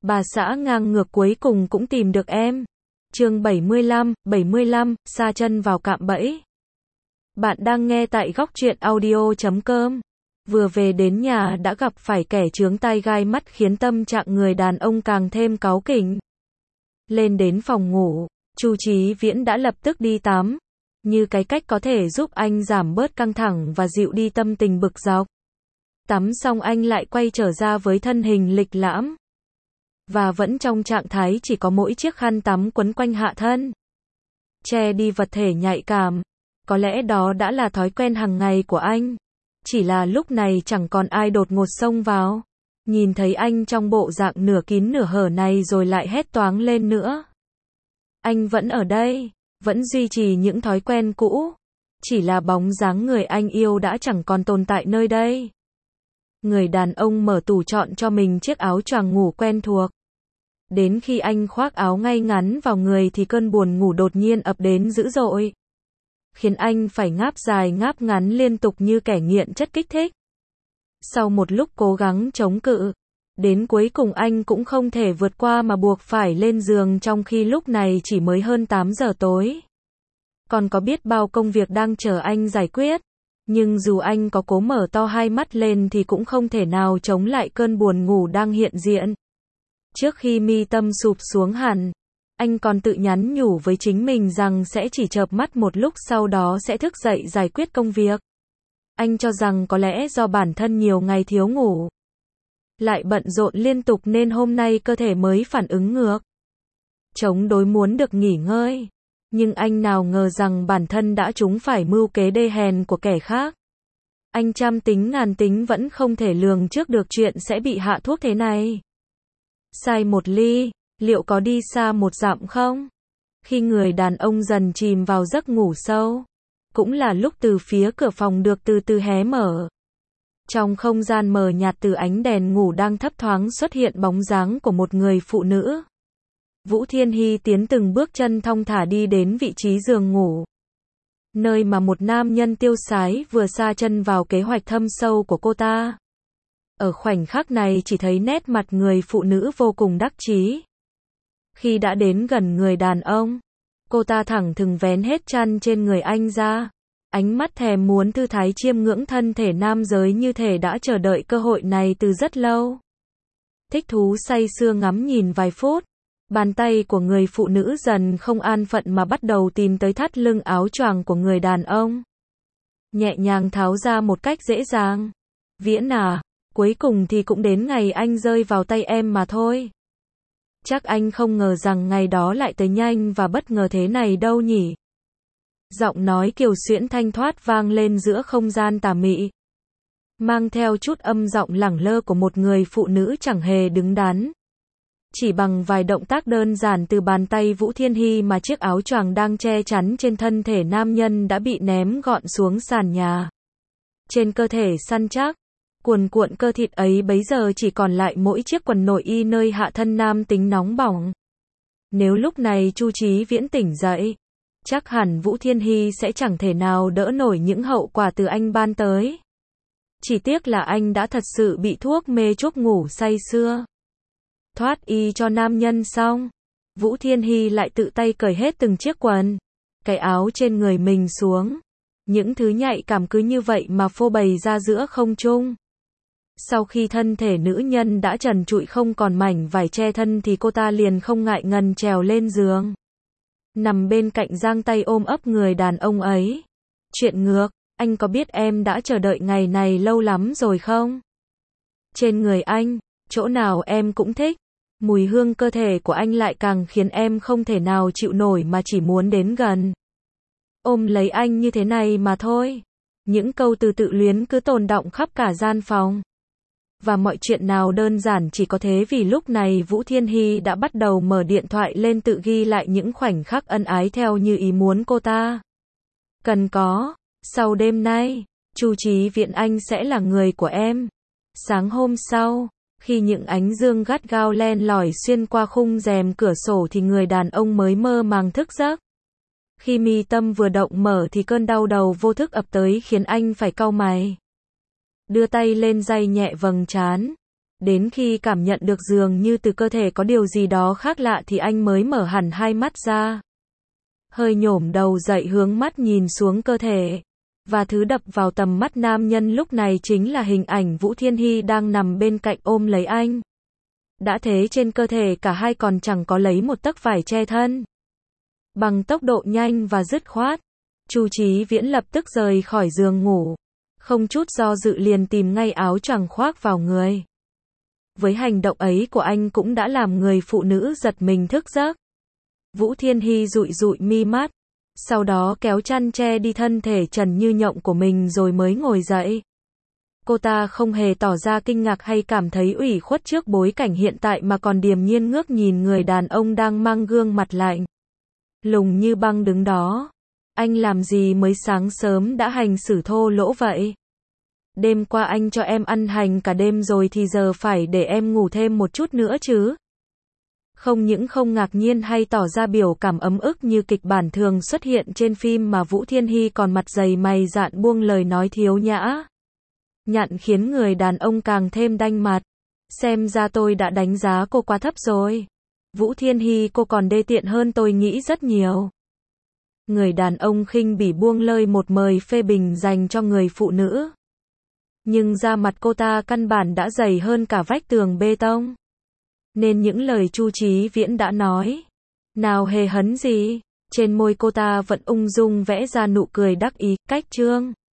Bà xã ngang ngược cuối cùng cũng tìm được em. Chương 75, sa chân vào cạm bẫy. Bạn đang nghe tại góc truyện audio.com. Vừa về đến nhà đã gặp phải kẻ chướng tai gai mắt khiến tâm trạng người đàn ông càng thêm cáu kỉnh. Lên đến phòng ngủ, Chu Chí Viễn đã lập tức đi tắm, như cái cách có thể giúp anh giảm bớt căng thẳng và dịu đi tâm tình bực dọc. Tắm xong anh lại quay trở ra với thân hình lịch lãm, và vẫn trong trạng thái chỉ có mỗi chiếc khăn tắm quấn quanh hạ thân, che đi vật thể nhạy cảm. Có lẽ đó đã là thói quen hàng ngày của anh. Chỉ là lúc này chẳng còn ai đột ngột xông vào, nhìn thấy anh trong bộ dạng nửa kín nửa hở này rồi lại hét toáng lên nữa. Anh vẫn ở đây, vẫn duy trì những thói quen cũ, chỉ là bóng dáng người anh yêu đã chẳng còn tồn tại nơi đây. Người đàn ông mở tủ chọn cho mình chiếc áo choàng ngủ quen thuộc. Đến khi anh khoác áo ngay ngắn vào người thì cơn buồn ngủ đột nhiên ập đến dữ dội, khiến anh phải ngáp dài ngáp ngắn liên tục như kẻ nghiện chất kích thích. Sau một lúc cố gắng chống cự, đến cuối cùng anh cũng không thể vượt qua mà buộc phải lên giường trong khi lúc này chỉ mới hơn 8 giờ tối. Còn có biết bao công việc đang chờ anh giải quyết, nhưng dù anh có cố mở to hai mắt lên thì cũng không thể nào chống lại cơn buồn ngủ đang hiện diện. Trước khi mi tâm sụp xuống hẳn, anh còn tự nhắn nhủ với chính mình rằng sẽ chỉ chợp mắt một lúc sau đó sẽ thức dậy giải quyết công việc. Anh cho rằng có lẽ do bản thân nhiều ngày thiếu ngủ, lại bận rộn liên tục nên hôm nay cơ thể mới phản ứng ngược, chống đối muốn được nghỉ ngơi. Nhưng anh nào ngờ rằng bản thân đã trúng phải mưu kế đê hèn của kẻ khác. Anh trăm tính ngàn tính vẫn không thể lường trước được chuyện sẽ bị hạ thuốc thế này. Sai một ly, liệu có đi xa một dặm không? Khi người đàn ông dần chìm vào giấc ngủ sâu, cũng là lúc từ phía cửa phòng được từ từ hé mở. Trong không gian mờ nhạt từ ánh đèn ngủ đang thấp thoáng xuất hiện bóng dáng của một người phụ nữ. Vũ Thiên Hy tiến từng bước chân thong thả đi đến vị trí giường ngủ, nơi mà một nam nhân tiêu sái vừa sa chân vào kế hoạch thâm sâu của cô ta. Ở khoảnh khắc này chỉ thấy nét mặt người phụ nữ vô cùng đắc chí. Khi đã đến gần người đàn ông, cô ta thẳng thừng vén hết chăn trên người anh ra, ánh mắt thèm muốn thư thái chiêm ngưỡng thân thể nam giới như thể đã chờ đợi cơ hội này từ rất lâu. Thích thú say sưa ngắm nhìn vài phút, bàn tay của người phụ nữ dần không an phận mà bắt đầu tìm tới thắt lưng áo choàng của người đàn ông, nhẹ nhàng tháo ra một cách dễ dàng. Viễn à, cuối cùng thì cũng đến ngày anh rơi vào tay em mà thôi. Chắc anh không ngờ rằng ngày đó lại tới nhanh và bất ngờ thế này đâu nhỉ? Giọng nói kiều xuyễn thanh thoát vang lên giữa không gian tà mị, mang theo chút âm giọng lẳng lơ của một người phụ nữ chẳng hề đứng đắn. Chỉ bằng vài động tác đơn giản từ bàn tay Vũ Thiên Hy mà chiếc áo choàng đang che chắn trên thân thể nam nhân đã bị ném gọn xuống sàn nhà. Trên cơ thể săn chắc, cuồn cuộn cơ thịt ấy bấy giờ chỉ còn lại mỗi chiếc quần nội y nơi hạ thân nam tính nóng bỏng. Nếu lúc này Chu Chí Viễn tỉnh dậy, chắc hẳn Vũ Thiên Hy sẽ chẳng thể nào đỡ nổi những hậu quả từ anh ban tới. Chỉ tiếc là anh đã thật sự bị thuốc mê chuốc ngủ say sưa. Thoát y cho nam nhân xong, Vũ Thiên Hy lại tự tay cởi hết từng chiếc quần, cái áo trên người mình xuống. Những thứ nhạy cảm cứ như vậy mà phô bày ra giữa không trung. Sau khi thân thể nữ nhân đã trần trụi không còn mảnh vải che thân thì cô ta liền không ngại ngần trèo lên giường, nằm bên cạnh giang tay ôm ấp người đàn ông ấy. Chuyện ngược, anh có biết em đã chờ đợi ngày này lâu lắm rồi không? Trên người anh, chỗ nào em cũng thích. Mùi hương cơ thể của anh lại càng khiến em không thể nào chịu nổi mà chỉ muốn đến gần, ôm lấy anh như thế này mà thôi. Những câu từ tự luyến cứ tồn đọng khắp cả gian phòng. Và mọi chuyện nào đơn giản chỉ có thế vì lúc này Vũ Thiên Hy đã bắt đầu mở điện thoại lên tự ghi lại những khoảnh khắc ân ái theo như ý muốn cô ta cần có. Sau đêm nay, Chu Chí Viễn anh sẽ là người của em. Sáng hôm sau, khi những ánh dương gắt gao len lỏi xuyên qua khung rèm cửa sổ thì người đàn ông mới mơ màng thức giấc. Khi mi tâm vừa động mở thì cơn đau đầu vô thức ập tới khiến anh phải cau mày. Đưa tay lên day nhẹ vầng trán, Đến khi cảm nhận được dường như từ cơ thể có điều gì đó khác lạ thì anh mới mở hẳn hai mắt ra. Hơi nhổm đầu dậy hướng mắt nhìn xuống cơ thể. Và thứ đập vào tầm mắt nam nhân lúc này chính là hình ảnh Vũ Thiên Hy đang nằm bên cạnh ôm lấy anh. Đã thế trên cơ thể cả hai còn chẳng có lấy một tấc vải che thân. Bằng tốc độ nhanh và dứt khoát, Chu Chí Viễn lập tức rời khỏi giường ngủ. Không chút do dự liền tìm ngay áo choàng khoác vào người. Với hành động ấy của anh cũng đã làm người phụ nữ giật mình thức giấc. Vũ Thiên Hy dụi dụi mi mắt, sau đó kéo chăn che đi thân thể trần như nhộng của mình rồi mới ngồi dậy. Cô ta không hề tỏ ra kinh ngạc hay cảm thấy ủy khuất trước bối cảnh hiện tại mà còn điềm nhiên ngước nhìn người đàn ông đang mang gương mặt lạnh lùng như băng đứng đó. Anh làm gì mới sáng sớm đã hành xử thô lỗ vậy? Đêm qua anh cho em ăn hành cả đêm rồi thì giờ phải để em ngủ thêm một chút nữa chứ? Không những không ngạc nhiên hay tỏ ra biểu cảm ấm ức như kịch bản thường xuất hiện trên phim mà Vũ Thiên Hy còn mặt dày mày dạn buông lời nói thiếu nhã nhặn khiến người đàn ông càng thêm đanh mặt. Xem ra tôi đã đánh giá cô quá thấp rồi. Vũ Thiên Hy, cô còn đê tiện hơn tôi nghĩ rất nhiều. Người đàn ông khinh bỉ buông lời một lời phê bình dành cho người phụ nữ. Nhưng da mặt cô ta căn bản đã dày hơn cả vách tường bê tông. Nên những lời Chu Chí Viễn đã nói, nào hề hấn gì, trên môi cô ta vẫn ung dung vẽ ra nụ cười đắc ý, cách trương.